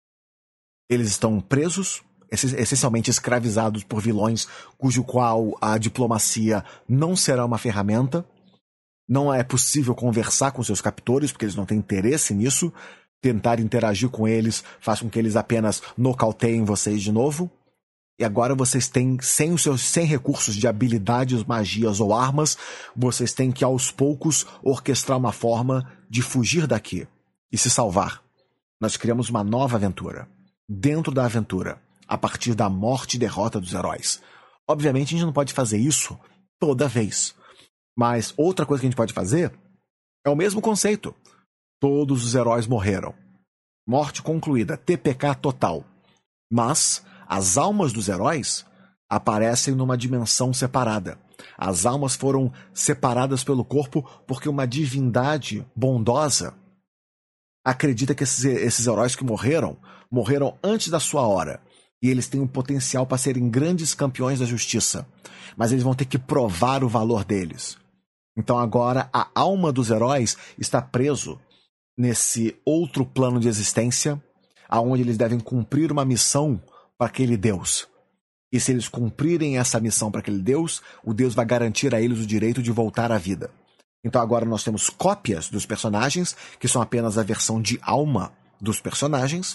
Eles estão presos, essencialmente escravizados por vilões cujo qual a diplomacia não será uma ferramenta. Não é possível conversar com seus captores, porque eles não têm interesse nisso. Tentar interagir com eles faz com que eles apenas nocauteiem vocês de novo. E agora vocês têm, sem recursos de habilidades, magias ou armas, vocês têm que aos poucos orquestrar uma forma de fugir daqui e se salvar. Nós criamos uma nova aventura. Dentro da aventura, a partir da morte e derrota dos heróis. Obviamente a gente não pode fazer isso toda vez. Mas outra coisa que a gente pode fazer é o mesmo conceito. Todos os heróis morreram. Morte concluída, TPK total. Mas as almas dos heróis aparecem numa dimensão separada. As almas foram separadas pelo corpo porque uma divindade bondosa acredita que esses heróis que morreram antes da sua hora. E eles têm um potencial para serem grandes campeões da justiça. Mas eles vão ter que provar o valor deles. Então agora a alma dos heróis está preso nesse outro plano de existência, aonde eles devem cumprir uma missão para aquele Deus. E se eles cumprirem essa missão para aquele Deus, o Deus vai garantir a eles o direito de voltar à vida. Então agora nós temos cópias dos personagens, que são apenas a versão de alma dos personagens,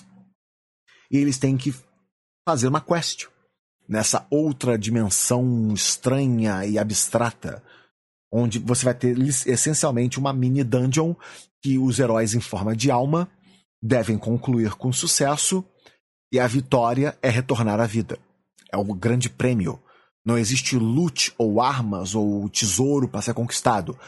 e eles têm que fazer uma quest nessa outra dimensão estranha e abstrata, onde você vai ter essencialmente uma mini dungeon que os heróis em forma de alma devem concluir com sucesso, e a vitória é retornar à vida. É o grande prêmio. Não existe loot ou armas ou tesouro para ser conquistado.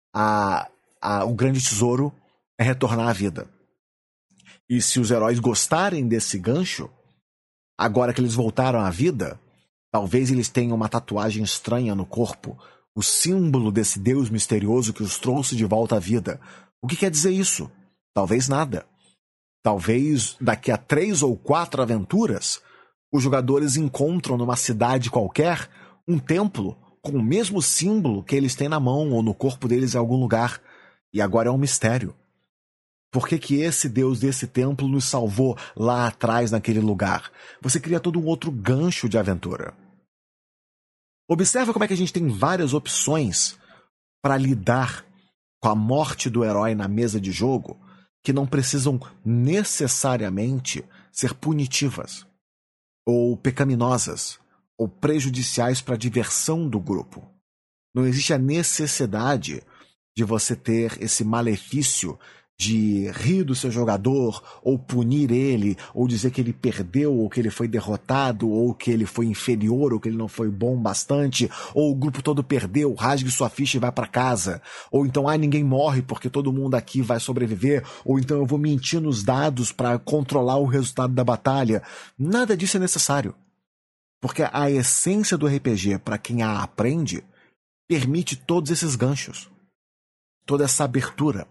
O grande tesouro é retornar à vida. E se os heróis gostarem desse gancho, agora que eles voltaram à vida, talvez eles tenham uma tatuagem estranha no corpo, o símbolo desse Deus misterioso que os trouxe de volta à vida. O que quer dizer isso? Talvez nada. Talvez daqui a 3 ou 4 aventuras, os jogadores encontram numa cidade qualquer um templo com o mesmo símbolo que eles têm na mão ou no corpo deles em algum lugar. E agora é um mistério. Por que esse Deus desse templo nos salvou lá atrás naquele lugar? Você cria todo um outro gancho de aventura. Observa como é que a gente tem várias opções para lidar com a morte do herói na mesa de jogo que não precisam necessariamente ser punitivas, ou pecaminosas, ou prejudiciais para a diversão do grupo. Não existe a necessidade de você ter esse malefício de rir do seu jogador, ou punir ele, ou dizer que ele perdeu, ou que ele foi derrotado, ou que ele foi inferior, ou que ele não foi bom bastante, ou o grupo todo perdeu, rasgue sua ficha e vai para casa, ou então ninguém morre porque todo mundo aqui vai sobreviver, ou então eu vou mentir nos dados para controlar o resultado da batalha. Nada disso é necessário. Porque a essência do RPG, para quem a aprende, permite todos esses ganchos, toda essa abertura.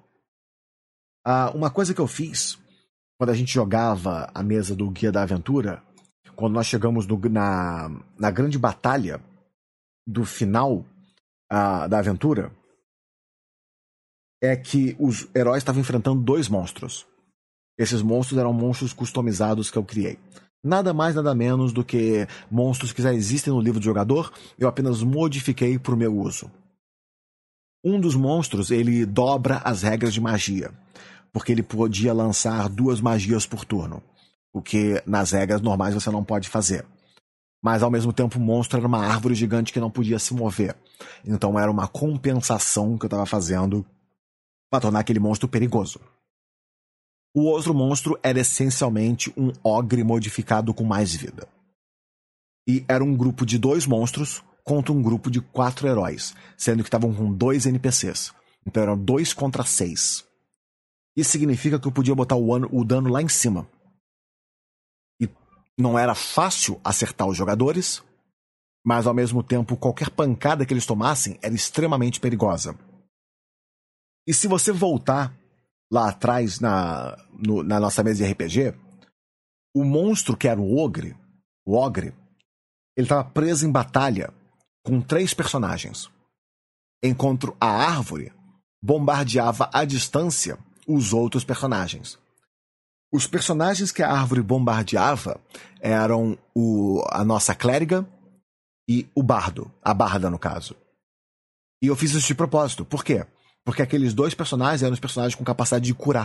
Uma coisa que eu fiz quando a gente jogava a mesa do Guia da Aventura, quando nós chegamos na grande batalha do final da aventura, é que os heróis estavam enfrentando 2 monstros. Esses monstros eram monstros customizados que eu criei. Nada mais, nada menos do que monstros que já existem no livro de jogador, eu apenas modifiquei para o meu uso. Um dos monstros, ele dobra as regras de magia, porque ele podia lançar 2 magias por turno, o que nas regras normais você não pode fazer. Mas ao mesmo tempo o monstro era uma árvore gigante que não podia se mover. Então era uma compensação que eu estava fazendo para tornar aquele monstro perigoso. O outro monstro era essencialmente um ogre modificado com mais vida. E era um grupo de 2 monstros contra um grupo de 4 heróis, sendo que estavam com 2 NPCs. Então eram 2 contra 6. Isso significa que eu podia botar o dano lá em cima. E não era fácil acertar os jogadores, mas ao mesmo tempo qualquer pancada que eles tomassem era extremamente perigosa. E se você voltar lá atrás na nossa mesa de RPG, o monstro que era o ogre, ele estava preso em batalha com 3 personagens. Enquanto a árvore bombardeava à distância os outros personagens. Os personagens que a árvore bombardeava eram a nossa clériga e o bardo, a barda no caso. E eu fiz isso de propósito. Por quê? Porque aqueles 2 personagens eram os personagens com capacidade de curar.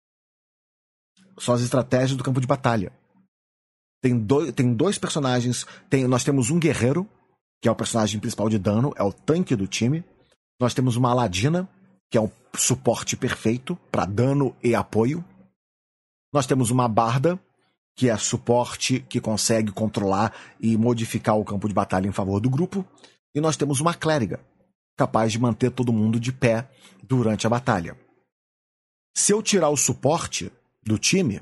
São as estratégias do campo de batalha. Tem 2 personagens. Nós temos um guerreiro, que é o personagem principal de dano, é o tanque do time. Nós temos uma ladina, que é um suporte perfeito para dano e apoio. Nós temos uma barda, que é suporte que consegue controlar e modificar o campo de batalha em favor do grupo. E nós temos uma clériga, capaz de manter todo mundo de pé durante a batalha. Se eu tirar o suporte do time,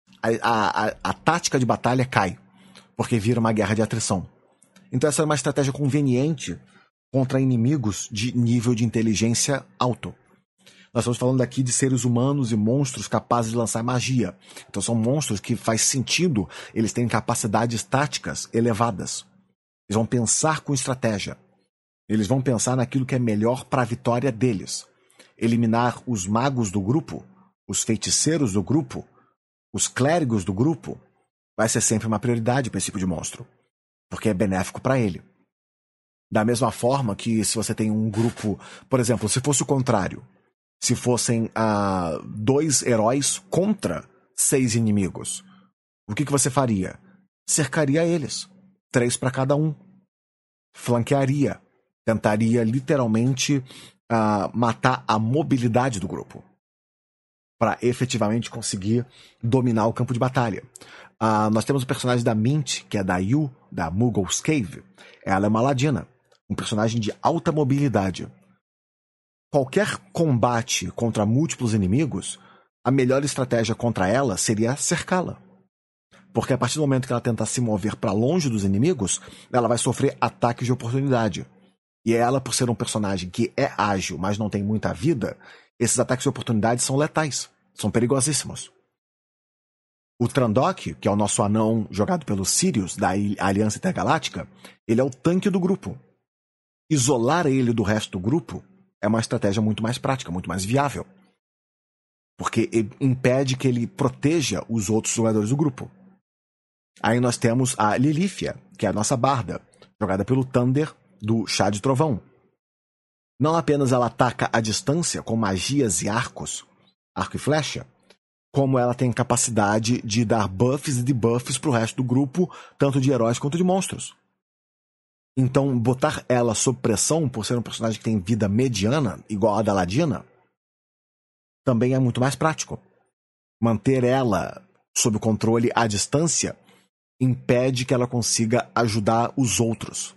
a tática de batalha cai, porque vira uma guerra de atrição. Então essa é uma estratégia conveniente contra inimigos de nível de inteligência alto. Nós estamos falando aqui de seres humanos e monstros capazes de lançar magia. Então são monstros que faz sentido, eles têm capacidades táticas elevadas. Eles vão pensar com estratégia. Eles vão pensar naquilo que é melhor para a vitória deles. Eliminar os magos do grupo, os feiticeiros do grupo, os clérigos do grupo, vai ser sempre uma prioridade para esse tipo de monstro. Porque é benéfico para ele. Da mesma forma que se você tem um grupo... Por exemplo, se fosse o contrário. Se fossem 2 heróis contra 6 inimigos. O que você faria? Cercaria eles. 3 para cada um. Flanquearia. Tentaria literalmente matar a mobilidade do grupo. Para efetivamente conseguir dominar o campo de batalha. Nós temos o personagem da Mint, que é da Yu, da Muggle's Cave. Ela é uma ladina. Um personagem de alta mobilidade. Qualquer combate contra múltiplos inimigos, a melhor estratégia contra ela seria cercá-la. Porque a partir do momento que ela tentar se mover para longe dos inimigos, ela vai sofrer ataques de oportunidade. E ela, por ser um personagem que é ágil, mas não tem muita vida, esses ataques de oportunidade são letais, são perigosíssimos. O Trandok, que é o nosso anão jogado pelo Sirius, da Aliança Intergaláctica, ele é o tanque do grupo. Isolar ele do resto do grupo é uma estratégia muito mais prática, muito mais viável. Porque impede que ele proteja os outros jogadores do grupo. Aí nós temos a Lilithia, que é a nossa barda, jogada pelo Thunder do Chá de Trovão. Não apenas ela ataca à distância com magias e arcos, arco e flecha, como ela tem capacidade de dar buffs e debuffs pro resto do grupo, tanto de heróis quanto de monstros. Então, botar ela sob pressão por ser um personagem que tem vida mediana, igual a da Ladina, também é muito mais prático. Manter ela sob controle à distância impede que ela consiga ajudar os outros.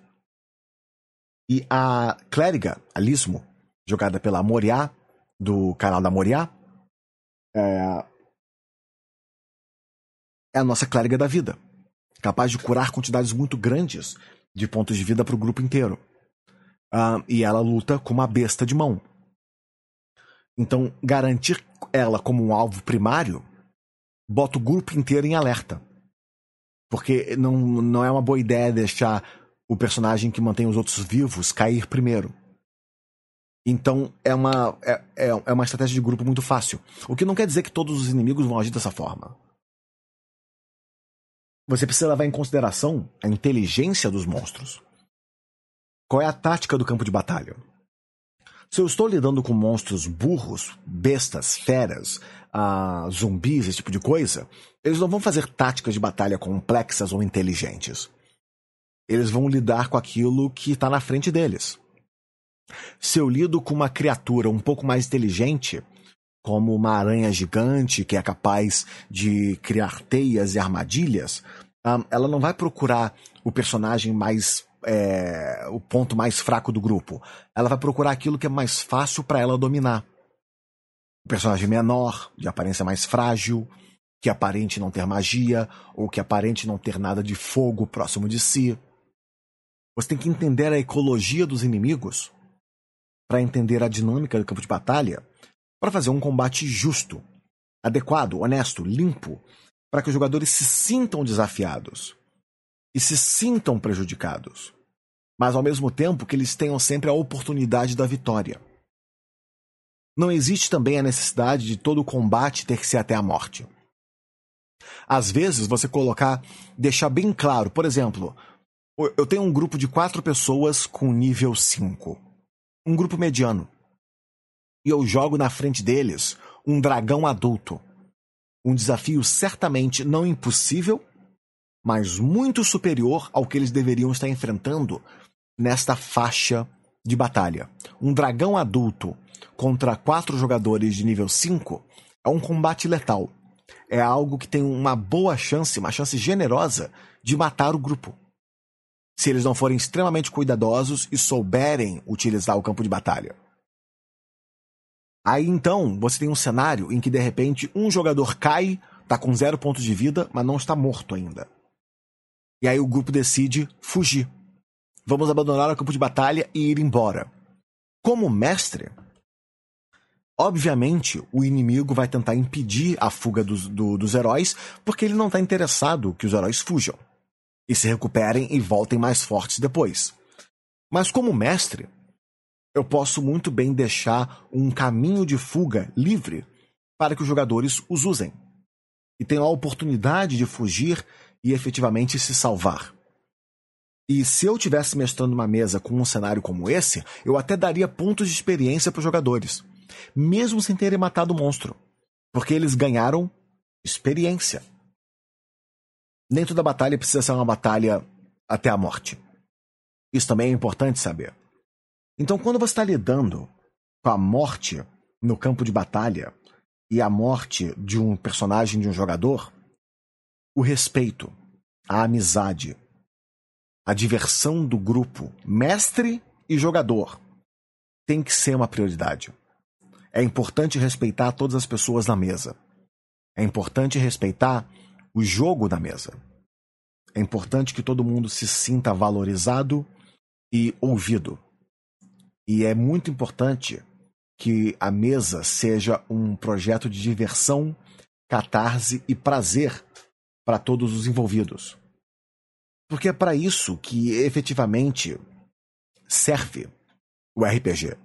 E a clériga, a Lismo, jogada pela Moriá, do canal da Moriá, é a nossa clériga da vida, capaz de curar quantidades muito grandes de pontos de vida para o grupo inteiro. E ela luta com uma besta de mão. Então, garantir ela como um alvo primário bota o grupo inteiro em alerta. Porque não é uma boa ideia deixar o personagem que mantém os outros vivos cair primeiro. Então, é uma estratégia de grupo muito fácil. O que não quer dizer que todos os inimigos vão agir dessa forma. Você precisa levar em consideração a inteligência dos monstros. Qual é a tática do campo de batalha? Se eu estou lidando com monstros burros, bestas, feras, zumbis, esse tipo de coisa, eles não vão fazer táticas de batalha complexas ou inteligentes. Eles vão lidar com aquilo que está na frente deles. Se eu lido com uma criatura um pouco mais inteligente, como uma aranha gigante que é capaz de criar teias e armadilhas, ela não vai procurar o personagem o ponto mais fraco do grupo. Ela vai procurar aquilo que é mais fácil para ela dominar. O personagem menor, de aparência mais frágil, que aparente não ter magia, ou que aparente não ter nada de fogo próximo de si. Você tem que entender a ecologia dos inimigos para entender a dinâmica do campo de batalha, para fazer um combate justo, adequado, honesto, limpo, para que os jogadores se sintam desafiados e se sintam prejudicados, mas ao mesmo tempo que eles tenham sempre a oportunidade da vitória. Não existe também a necessidade de todo o combate ter que ser até a morte. Às vezes, você deixar bem claro, por exemplo, eu tenho um grupo de 4 pessoas com nível 5, um grupo mediano, e eu jogo na frente deles um dragão adulto. Um desafio certamente não impossível, mas muito superior ao que eles deveriam estar enfrentando nesta faixa de batalha. Um dragão adulto contra 4 jogadores de nível 5 é um combate letal. É algo que tem uma boa chance, uma chance generosa de matar o grupo, se eles não forem extremamente cuidadosos e souberem utilizar o campo de batalha. Aí então você tem um cenário em que de repente um jogador cai, tá com 0 pontos de vida, mas não está morto ainda. E aí o grupo decide fugir. Vamos abandonar o campo de batalha e ir embora. Como mestre, obviamente o inimigo vai tentar impedir a fuga dos heróis, porque ele não está interessado que os heróis fujam e se recuperem e voltem mais fortes depois. Mas como mestre, eu posso muito bem deixar um caminho de fuga livre para que os jogadores os usem e tenham a oportunidade de fugir e efetivamente se salvar. E se eu estivesse mestrando uma mesa com um cenário como esse, eu até daria pontos de experiência para os jogadores, mesmo sem terem matado o monstro, porque eles ganharam experiência. Nem toda batalha precisa ser uma batalha até a morte. Isso também é importante saber. Então, quando você está lidando com a morte no campo de batalha e a morte de um personagem, de um jogador, o respeito, a amizade, a diversão do grupo, mestre e jogador, tem que ser uma prioridade. É importante respeitar todas as pessoas na mesa. É importante respeitar o jogo da mesa. É importante que todo mundo se sinta valorizado e ouvido. E é muito importante que a mesa seja um projeto de diversão, catarse e prazer para todos os envolvidos. Porque é para isso que efetivamente serve o RPG.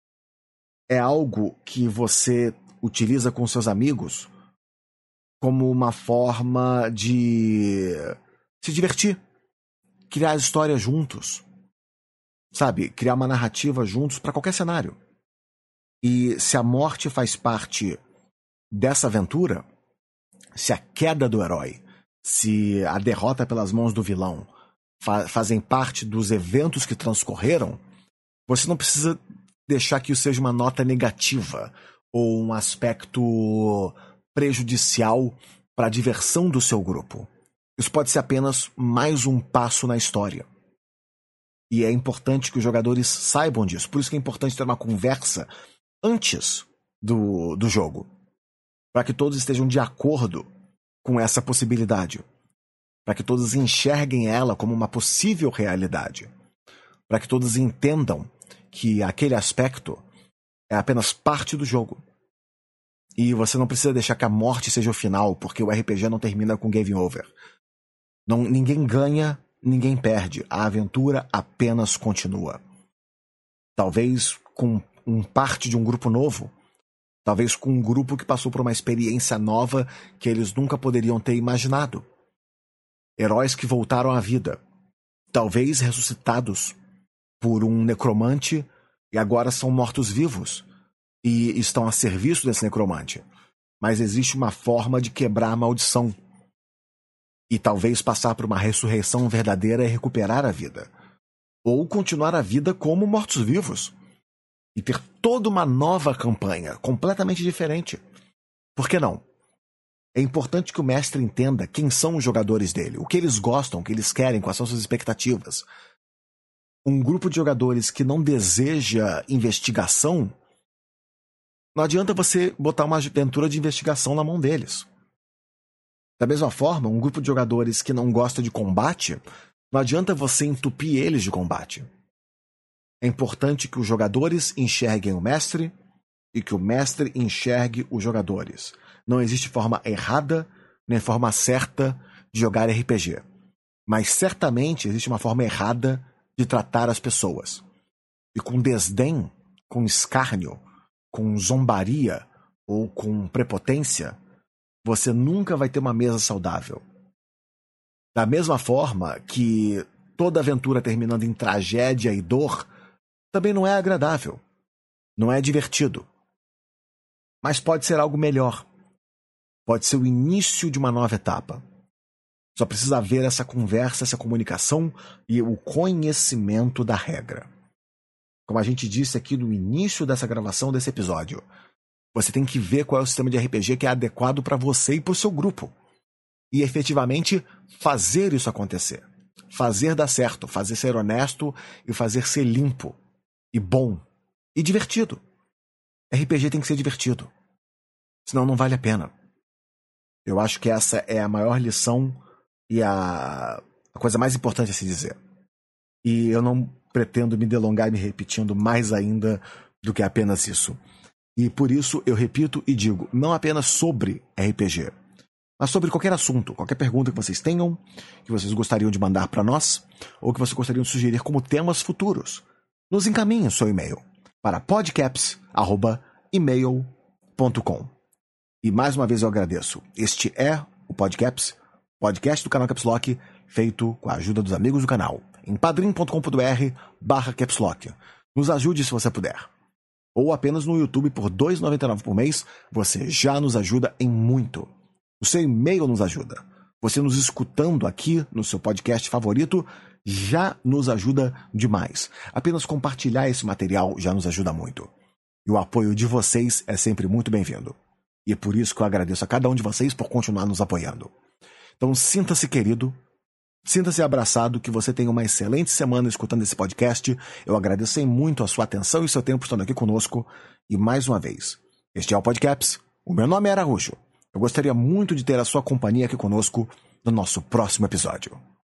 É algo que você utiliza com seus amigos como uma forma de se divertir, criar histórias juntos, sabe? Criar uma narrativa juntos para qualquer cenário. E se a morte faz parte dessa aventura, se a queda do herói, se a derrota pelas mãos do vilão fazem parte dos eventos que transcorreram, você não precisa deixar que isso seja uma nota negativa ou um aspecto prejudicial para a diversão do seu grupo. Isso pode ser apenas mais um passo na história. E é importante que os jogadores saibam disso. Por isso que é importante ter uma conversa antes do jogo, para que todos estejam de acordo com essa possibilidade, para que todos enxerguem ela como uma possível realidade, para que todos entendam que aquele aspecto é apenas parte do jogo. E você não precisa deixar que a morte seja o final, porque o RPG não termina com game over. Ninguém ganha, ninguém perde. A aventura apenas continua. Talvez com parte de um grupo novo, talvez com um grupo que passou por uma experiência nova que eles nunca poderiam ter imaginado. Heróis que voltaram à vida, talvez ressuscitados por um necromante e agora são mortos-vivos e estão a serviço desse necromante. Mas existe uma forma de quebrar a maldição e talvez passar por uma ressurreição verdadeira e recuperar a vida. Ou continuar a vida como mortos-vivos e ter toda uma nova campanha, completamente diferente. Por que não? É importante que o mestre entenda quem são os jogadores dele, o que eles gostam, o que eles querem, quais são suas expectativas. Um grupo de jogadores que não deseja investigação, não adianta você botar uma aventura de investigação na mão deles. Da mesma forma, um grupo de jogadores que não gosta de combate, não adianta você entupir eles de combate. É importante que os jogadores enxerguem o mestre e que o mestre enxergue os jogadores. Não existe forma errada nem forma certa de jogar RPG. Mas certamente existe uma forma errada de tratar as pessoas. E com desdém, com escárnio, com zombaria ou com prepotência, você nunca vai ter uma mesa saudável. Da mesma forma que toda aventura terminando em tragédia e dor também não é agradável, não é divertido. Mas pode ser algo melhor. Pode ser o início de uma nova etapa. Só precisa haver essa conversa, essa comunicação e o conhecimento da regra. Como a gente disse aqui no início dessa gravação desse episódio, você tem que ver qual é o sistema de RPG que é adequado para você e para o seu grupo. E efetivamente fazer isso acontecer. Fazer dar certo, fazer ser honesto e fazer ser limpo. E bom. E divertido. RPG tem que ser divertido. Senão não vale a pena. Eu acho que essa é a maior lição e a coisa mais importante a se dizer. E eu não pretendo me delongar me repetindo mais ainda do que apenas isso. E por isso eu repito e digo, não apenas sobre RPG, mas sobre qualquer assunto, qualquer pergunta que vocês tenham, que vocês gostariam de mandar para nós, ou que vocês gostariam de sugerir como temas futuros. Nos encaminhe o seu e-mail para podcaps@email.com. E mais uma vez eu agradeço. Este é o Podcaps, podcast do canal Caps Lock, feito com a ajuda dos amigos do canal, em padrim.com.br/capslock. Nos ajude se você puder. Ou apenas no YouTube por R$ 2,99 por mês, você já nos ajuda em muito. O seu e-mail nos ajuda. Você nos escutando aqui no seu podcast favorito já nos ajuda demais. Apenas compartilhar esse material já nos ajuda muito. E o apoio de vocês é sempre muito bem-vindo. E é por isso que eu agradeço a cada um de vocês por continuar nos apoiando. Então sinta-se querido, sinta-se abraçado, que você tenha uma excelente semana escutando esse podcast. Eu agradeço muito a sua atenção e seu tempo estando aqui conosco. E mais uma vez, este é o Podcaps. O meu nome é Araújo. Eu gostaria muito de ter a sua companhia aqui conosco no nosso próximo episódio.